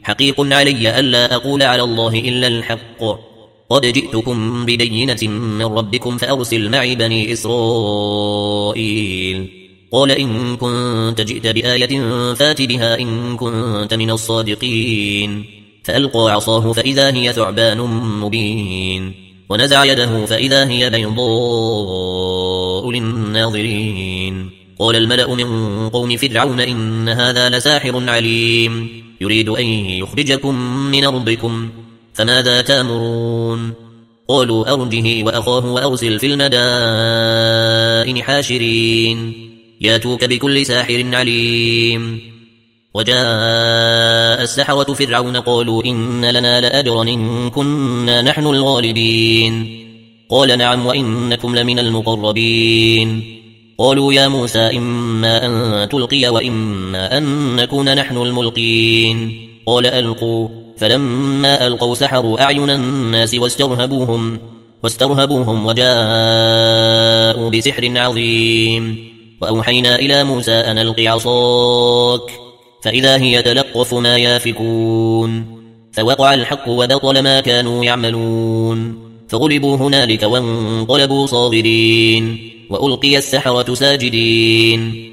حقيق علي ألا أقول على الله إلا الحق. قد جئتكم ببينة من ربكم فأرسل معي بني إسرائيل. قال إن كنت جئت بآية فات بها إن كنت من الصادقين. فألقى عصاه فإذا هي ثعبان مبين، ونزع يده فإذا هي بيضاء للناظرين. قال الملأ من قوم فرعون إن هذا لساحر عليم، يريد أن يخرجكم من أرضكم فماذا تأمرون؟ قالوا أرجه وأخاه وأرسل في المدائن حاشرين ياتوك بكل ساحر عليم. وجاء السحرة فرعون قالوا إن لنا لأجرا إن كنا نحن الغالبين. قال نعم وإنكم لمن المقربين. قالوا يا موسى إما أن تلقي وإما أن نكون نحن الملقين. قال ألقوا، فلما ألقوا سحروا أعين الناس واسترهبوهم وجاءوا بسحر عظيم. وأوحينا إلى موسى أن ألق عصاك فإذا هي تلقف ما يافكون. فوقع الحق وبطل ما كانوا يعملون، فغلبوا هنالك وانقلبوا صاغرين، وألقي السحرة ساجدين.